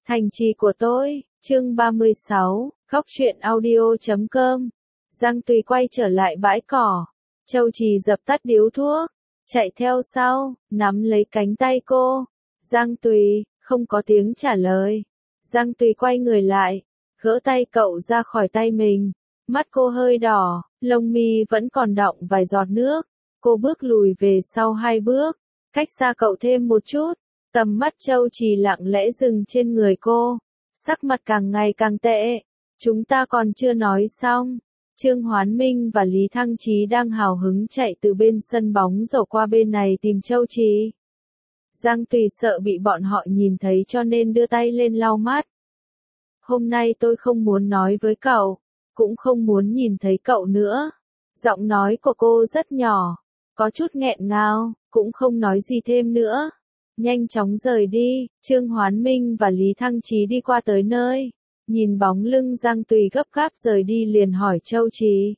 Thành trì của tôi, chương 36, khóc chuyện audio.com. Giang Tùy quay trở lại bãi cỏ. Châu Trì dập tắt điếu thuốc, chạy theo sau, nắm lấy cánh tay cô. Giang Tùy, không có tiếng trả lời. Giang Tùy quay người lại, gỡ tay cậu ra khỏi tay mình. Mắt cô hơi đỏ, lông mi vẫn còn đọng vài giọt nước. Cô bước lùi về sau 2 bước, cách xa cậu thêm một chút. Tầm mắt Châu Trì lặng lẽ dừng trên người cô, sắc mặt càng ngày càng tệ. Chúng ta còn chưa nói xong. Trương Hoán Minh và Lý Thăng Chí đang hào hứng chạy từ bên sân bóng rổ qua bên này tìm Châu Trì. Giang Tùy sợ bị bọn họ nhìn thấy cho nên đưa tay lên lau mắt. Hôm nay tôi không muốn nói với cậu, cũng không muốn nhìn thấy cậu nữa. Giọng nói của cô rất nhỏ, có chút nghẹn ngào, cũng không nói gì thêm nữa. Nhanh chóng rời đi. Trương Hoán Minh và Lý Thăng Chí đi qua tới nơi, nhìn bóng lưng Giang Tùy gấp gáp rời đi liền hỏi Châu Trì.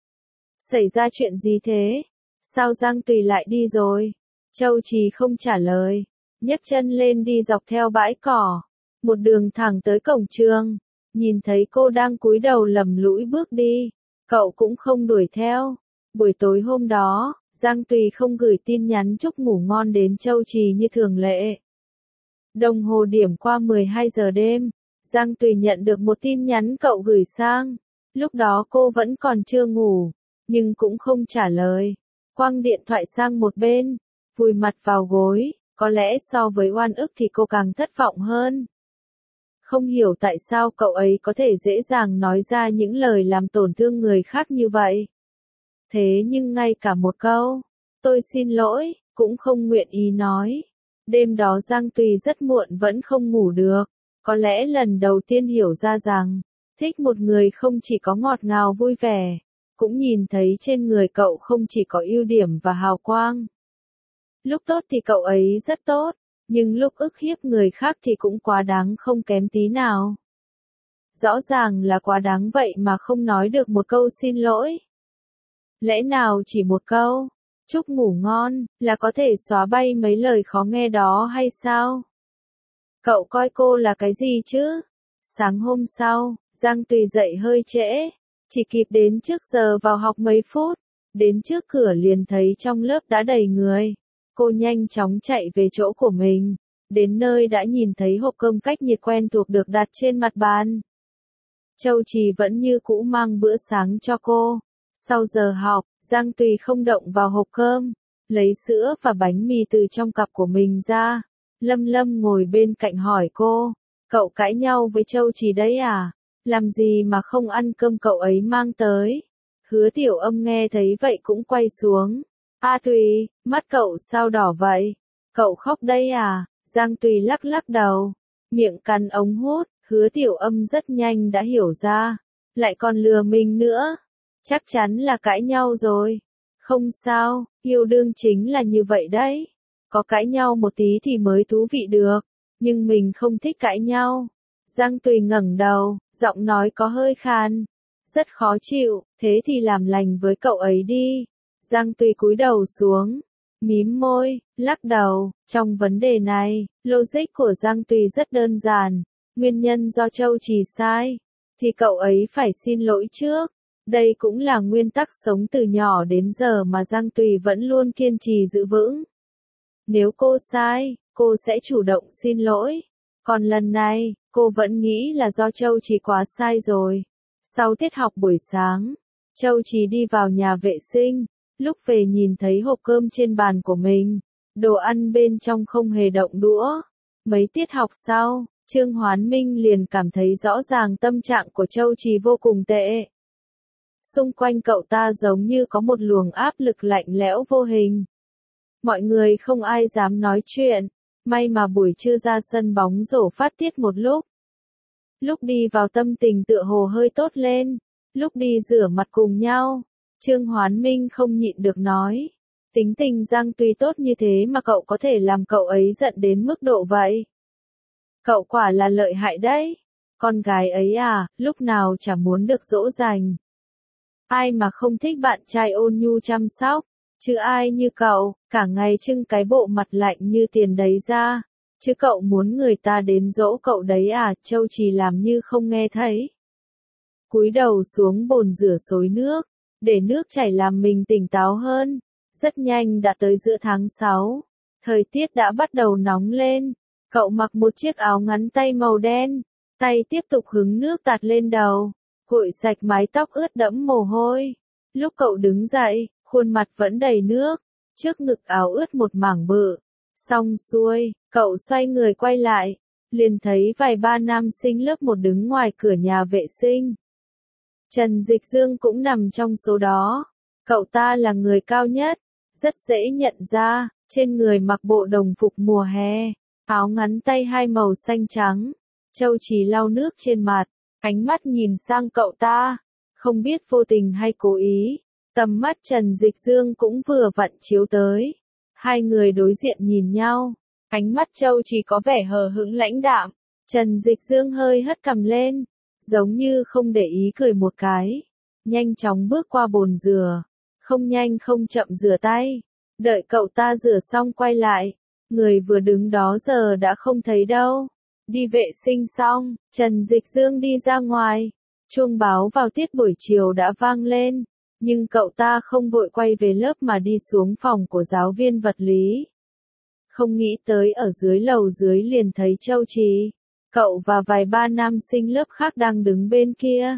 Xảy ra chuyện gì thế? Sao Giang Tùy lại đi rồi? Châu Trì không trả lời, nhấc chân lên đi dọc theo bãi cỏ, một đường thẳng tới cổng trường. Nhìn thấy cô đang cúi đầu lầm lũi bước đi, cậu cũng không đuổi theo. Buổi tối hôm đó, Giang Tùy không gửi tin nhắn chúc ngủ ngon đến Châu Trì như thường lệ. Đồng hồ điểm qua 12 giờ đêm, Giang Tùy nhận được một tin nhắn cậu gửi sang. Lúc đó cô vẫn còn chưa ngủ, nhưng cũng không trả lời. Quăng điện thoại sang một bên, vùi mặt vào gối, có lẽ so với oan ức thì cô càng thất vọng hơn. Không hiểu tại sao cậu ấy có thể dễ dàng nói ra những lời làm tổn thương người khác như vậy. Thế nhưng ngay cả một câu, tôi xin lỗi, cũng không nguyện ý nói. Đêm đó Giang Tùy rất muộn vẫn không ngủ được. Có lẽ lần đầu tiên hiểu ra rằng, thích một người không chỉ có ngọt ngào vui vẻ, cũng nhìn thấy trên người cậu không chỉ có ưu điểm và hào quang. Lúc tốt thì cậu ấy rất tốt, nhưng lúc ức hiếp người khác thì cũng quá đáng không kém tí nào. Rõ ràng là quá đáng vậy mà không nói được một câu xin lỗi. Lẽ nào chỉ một câu, chúc ngủ ngon, là có thể xóa bay mấy lời khó nghe đó hay sao? Cậu coi cô là cái gì chứ? Sáng hôm sau, Giang Tùy dậy hơi trễ, chỉ kịp đến trước giờ vào học mấy phút. Đến trước cửa liền thấy trong lớp đã đầy người. Cô nhanh chóng chạy về chỗ của mình. Đến nơi đã nhìn thấy hộp cơm cách nhiệt quen thuộc được đặt trên mặt bàn. Châu Trì vẫn như cũ mang bữa sáng cho cô. Sau giờ học, Giang Tùy không động vào hộp cơm, lấy sữa và bánh mì từ trong cặp của mình ra. Lâm Lâm ngồi bên cạnh hỏi cô, cậu cãi nhau với Châu Trì đấy à? Làm gì mà không ăn cơm cậu ấy mang tới? Hứa Tiểu Âm nghe thấy vậy cũng quay xuống. A Tùy, mắt cậu sao đỏ vậy? Cậu khóc đấy à? Giang Tùy lắc lắc đầu, miệng cắn ống hút. Hứa Tiểu Âm rất nhanh đã hiểu ra, lại còn lừa mình nữa. Chắc chắn là cãi nhau rồi. Không sao, yêu đương chính là như vậy đấy. Có cãi nhau một tí thì mới thú vị được, nhưng mình không thích cãi nhau. Giang Tùy ngẩng đầu, giọng nói có hơi khan. Rất khó chịu, thế thì làm lành với cậu ấy đi. Giang Tùy cúi đầu xuống, mím môi, lắc đầu. Trong vấn đề này, logic của Giang Tùy rất đơn giản. Nguyên nhân do Châu Trì sai, thì cậu ấy phải xin lỗi trước. Đây cũng là nguyên tắc sống từ nhỏ đến giờ mà Giang Tùy vẫn luôn kiên trì giữ vững. Nếu cô sai, cô sẽ chủ động xin lỗi. Còn lần này, cô vẫn nghĩ là do Châu Trì quá sai rồi. Sau tiết học buổi sáng, Châu Trì đi vào nhà vệ sinh. Lúc về nhìn thấy hộp cơm trên bàn của mình, đồ ăn bên trong không hề động đũa. Mấy tiết học sau, Trương Hoán Minh liền cảm thấy rõ ràng tâm trạng của Châu Trì vô cùng tệ. Xung quanh cậu ta giống như có một luồng áp lực lạnh lẽo vô hình. Mọi người không ai dám nói chuyện, may mà buổi trưa ra sân bóng rổ phát tiết một lúc. Lúc đi vào tâm tình tựa hồ hơi tốt lên, lúc đi rửa mặt cùng nhau, Trương Hoán Minh không nhịn được nói. Tính tình Giang Tùy tốt như thế mà cậu có thể làm cậu ấy giận đến mức độ vậy. Cậu quả là lợi hại đấy. Con gái ấy à, lúc nào chả muốn được dỗ dành. Ai mà không thích bạn trai ôn nhu chăm sóc, chứ ai như cậu, cả ngày trưng cái bộ mặt lạnh như tiền đấy ra. chứ cậu muốn người ta đến dỗ cậu đấy à? Châu Trì làm như không nghe thấy. Cúi đầu xuống bồn rửa xối nước, để nước chảy làm mình tỉnh táo hơn. Rất nhanh đã tới giữa tháng 6. Thời tiết đã bắt đầu nóng lên. Cậu mặc một chiếc áo ngắn tay màu đen. Tay tiếp tục hứng nước tạt lên đầu. Gội sạch mái tóc ướt đẫm mồ hôi. Lúc cậu đứng dậy, khuôn mặt vẫn đầy nước. Trước ngực áo ướt một mảng bự. Xong xuôi, cậu xoay người quay lại. Liền thấy vài ba nam sinh lớp 1 đứng ngoài cửa nhà vệ sinh. Trần Dịch Dương cũng nằm trong số đó. Cậu ta là người cao nhất. Rất dễ nhận ra, trên người mặc bộ đồng phục mùa hè. Áo ngắn tay hai màu xanh trắng. Châu Trì lau nước trên mặt. Ánh mắt nhìn sang cậu ta. Không biết vô tình hay cố ý. Tầm mắt Trần Dịch Dương cũng vừa vặn chiếu tới. Hai người đối diện nhìn nhau. Ánh mắt Châu Trì có vẻ hờ hững lãnh đạm. Trần Dịch Dương hơi hất cằm lên. Giống như không để ý cười một cái. Nhanh chóng bước qua bồn rửa. Không nhanh không chậm rửa tay. Đợi cậu ta rửa xong quay lại. Người vừa đứng đó giờ đã không thấy đâu. Đi vệ sinh xong, Trần Dịch Dương đi ra ngoài. Chuông báo vào tiết buổi chiều đã vang lên. Nhưng cậu ta không vội quay về lớp mà đi xuống phòng của giáo viên vật lý. Không nghĩ tới ở dưới lầu dưới liền thấy Châu Trì. Cậu và vài ba nam sinh lớp khác đang đứng bên kia.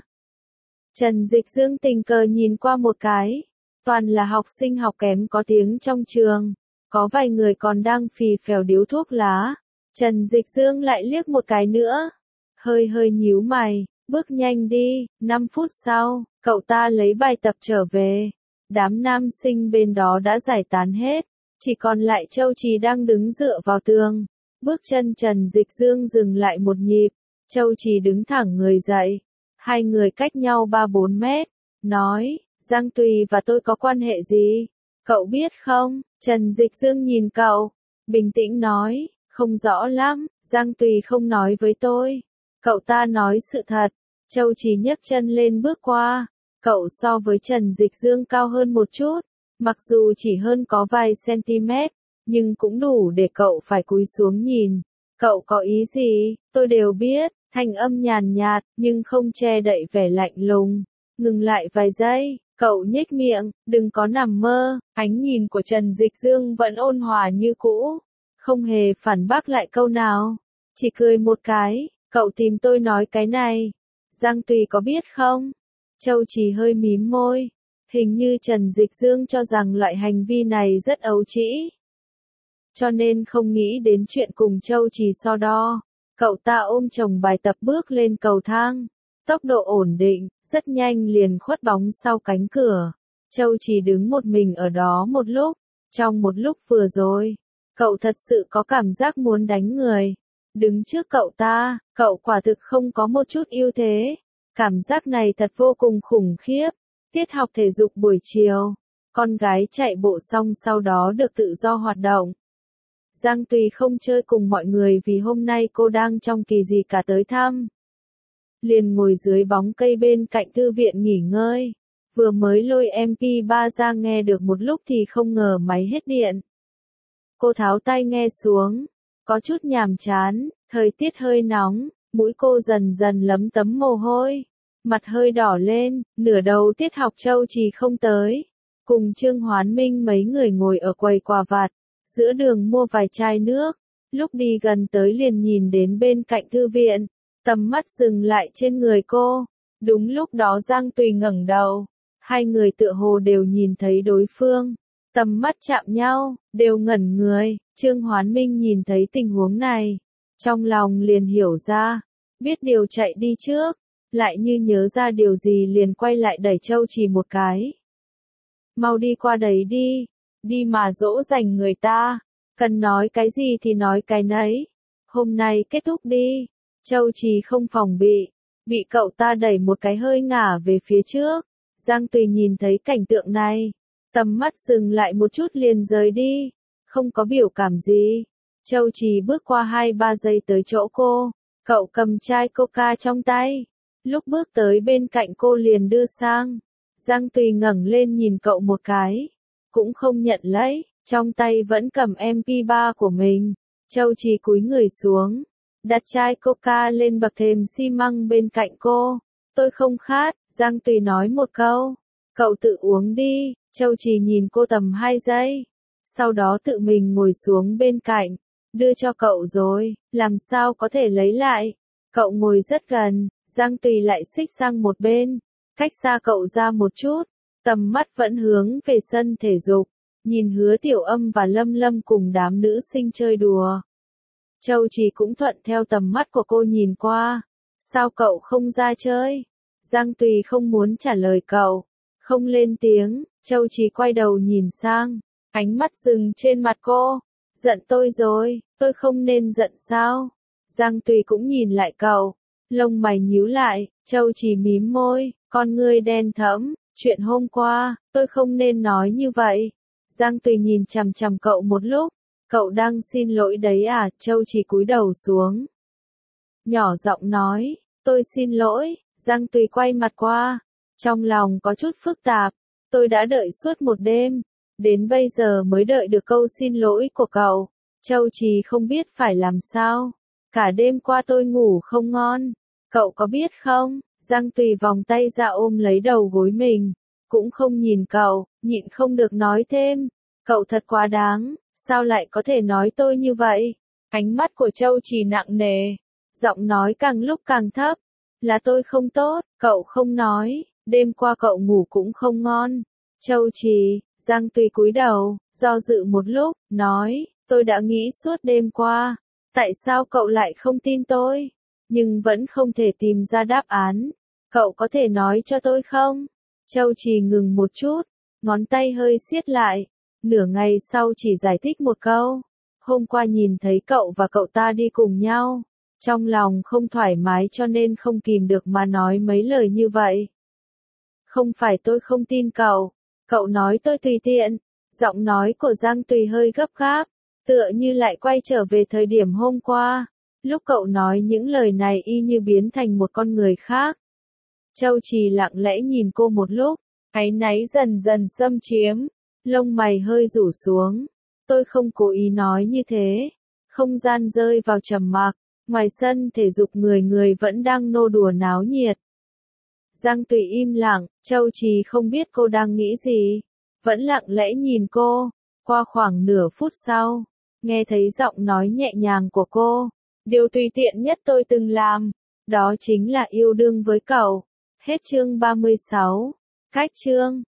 Trần Dịch Dương tình cờ nhìn qua một cái. Toàn là học sinh học kém có tiếng trong trường. Có vài người còn đang phì phèo điếu thuốc lá. Trần Dịch Dương lại liếc một cái nữa. Hơi hơi nhíu mày, bước nhanh đi. 5 phút sau, cậu ta lấy bài tập trở về. Đám nam sinh bên đó đã giải tán hết. Chỉ còn lại Châu Trì đang đứng dựa vào tường. Bước chân Trần Dịch Dương dừng lại một nhịp. Châu Trì đứng thẳng người dậy. Hai người cách nhau 3-4 mét. Nói, Giang Tùy và tôi có quan hệ gì? Cậu biết không? Trần Dịch Dương nhìn cậu. Bình tĩnh nói, không rõ lắm. Giang Tùy không nói với tôi. Cậu ta nói sự thật. Châu Trì nhấc chân lên bước qua. Cậu so với Trần Dịch Dương cao hơn một chút. Mặc dù chỉ hơn có vài cm. Nhưng cũng đủ để cậu phải cúi xuống nhìn. Cậu có ý gì, tôi đều biết. Thanh âm nhàn nhạt, nhưng không che đậy vẻ lạnh lùng. Ngừng lại vài giây, cậu nhếch miệng, đừng có nằm mơ. Ánh nhìn của Trần Dịch Dương vẫn ôn hòa như cũ. Không hề phản bác lại câu nào. Chỉ cười một cái, cậu tìm tôi nói cái này. Giang Tùy có biết không? Châu Trì hơi mím môi. Hình như Trần Dịch Dương cho rằng loại hành vi này rất ấu trĩ. Cho nên không nghĩ đến chuyện cùng Châu Trì so đo. Cậu ta ôm chồng bài tập bước lên cầu thang. Tốc độ ổn định, rất nhanh liền khuất bóng sau cánh cửa. Châu Trì đứng một mình ở đó một lúc. Trong một lúc vừa rồi, cậu thật sự có cảm giác muốn đánh người. Đứng trước cậu ta, cậu quả thực không có một chút ưu thế. Cảm giác này thật vô cùng khủng khiếp. Tiết học thể dục buổi chiều. Con gái chạy bộ xong sau đó được tự do hoạt động. Giang Tùy không chơi cùng mọi người vì hôm nay cô đang trong kỳ gì cả tới thăm. Liền ngồi dưới bóng cây bên cạnh thư viện nghỉ ngơi. Vừa mới lôi MP3 ra nghe được một lúc thì không ngờ máy hết điện. Cô tháo tai nghe xuống. Có chút nhàm chán, thời tiết hơi nóng, mũi cô dần dần lấm tấm mồ hôi. Mặt hơi đỏ lên, nửa đầu tiết học Châu Trì không tới. Cùng Trương Hoán Minh mấy người ngồi ở quầy quà vặt. Giữa đường mua vài chai nước, lúc đi gần tới liền nhìn đến bên cạnh thư viện, tầm mắt dừng lại trên người cô. Đúng lúc đó Giang Tùy ngẩng đầu, hai người tựa hồ đều nhìn thấy đối phương, tầm mắt chạm nhau, đều ngẩn người. Trương Hoán Minh nhìn thấy tình huống này, trong lòng liền hiểu ra, biết điều chạy đi trước, lại như nhớ ra điều gì liền quay lại đẩy Châu Trì một cái. Mau đi qua đấy đi. Đi mà dỗ dành người ta, cần nói cái gì thì nói cái nấy. Hôm nay kết thúc đi. Châu Trì không phòng bị cậu ta đẩy một cái hơi ngả về phía trước. Giang Tùy nhìn thấy cảnh tượng này, tầm mắt dừng lại một chút liền rời đi, không có biểu cảm gì. Châu Trì bước qua 2-3 giây tới chỗ cô, cậu cầm chai coca trong tay. Lúc bước tới bên cạnh cô liền đưa sang. Giang Tùy ngẩng lên nhìn cậu một cái. Cũng không nhận lấy, trong tay vẫn cầm MP3 của mình. Châu Trì cúi người xuống, đặt chai coca lên bậc thềm xi măng bên cạnh cô. Tôi không khát, Giang Tùy nói một câu. Cậu tự uống đi. Châu Trì nhìn cô tầm 2 giây. Sau đó tự mình ngồi xuống bên cạnh. Đưa cho cậu rồi, làm sao có thể lấy lại. Cậu ngồi rất gần, Giang Tùy lại xích sang một bên, cách xa cậu ra một chút, tầm mắt vẫn hướng về sân thể dục, nhìn Hứa Tiểu Âm và Lâm Lâm cùng đám nữ sinh chơi đùa. Châu Trì cũng thuận theo tầm mắt của cô nhìn qua. Sao cậu không ra chơi? Giang Tùy không muốn trả lời cậu, không lên tiếng. Châu Trì quay đầu nhìn sang, ánh mắt dừng trên mặt cô. Giận tôi rồi, tôi không nên giận sao? Giang Tùy cũng nhìn lại cậu, lông mày nhíu lại. Châu Trì mím môi, con ngươi đen thẫm. Chuyện hôm qua, tôi không nên nói như vậy. Giang Tùy nhìn chằm chằm cậu một lúc. Cậu đang xin lỗi đấy à? Châu Trì cúi đầu xuống, nhỏ giọng nói, tôi xin lỗi. Giang Tùy quay mặt qua, trong lòng có chút phức tạp. Tôi đã đợi suốt một đêm, đến bây giờ mới đợi được câu xin lỗi của cậu. Châu Trì không biết phải làm sao. Cả đêm qua tôi ngủ không ngon. Cậu có biết không? Giang Tùy vòng tay ra ôm lấy đầu gối mình, cũng không nhìn cậu, nhịn không được nói thêm. Cậu thật quá đáng, sao lại có thể nói tôi như vậy? Ánh mắt của Châu Trì nặng nề, giọng nói càng lúc càng thấp. Là tôi không tốt, cậu không nói, đêm qua cậu ngủ cũng không ngon. Châu Trì, Giang Tùy cúi đầu, do dự một lúc, nói, tôi đã nghĩ suốt đêm qua, tại sao cậu lại không tin tôi? Nhưng vẫn không thể tìm ra đáp án. Cậu có thể nói cho tôi không? Châu Trì ngừng một chút, ngón tay hơi siết lại. Nửa ngày sau chỉ giải thích một câu. Hôm qua nhìn thấy cậu và cậu ta đi cùng nhau. Trong lòng không thoải mái cho nên không kìm được mà nói mấy lời như vậy. Không phải tôi không tin cậu. Cậu nói tôi tùy tiện. Giọng nói của Giang Tùy hơi gấp gáp, tựa như lại quay trở về thời điểm hôm qua. Lúc cậu nói những lời này y như biến thành một con người khác. Châu Trì lặng lẽ nhìn cô một lúc, áy náy dần dần xâm chiếm, lông mày hơi rủ xuống. Tôi không cố ý nói như thế. Không gian rơi vào trầm mặc, ngoài sân thể dục người người vẫn đang nô đùa náo nhiệt. Giang Tùy im lặng, Châu Trì không biết cô đang nghĩ gì, vẫn lặng lẽ nhìn cô. Qua khoảng nửa phút sau, nghe thấy giọng nói nhẹ nhàng của cô. Điều tùy tiện nhất tôi từng làm, đó chính là yêu đương với cậu. Hết chương 36. Cách chương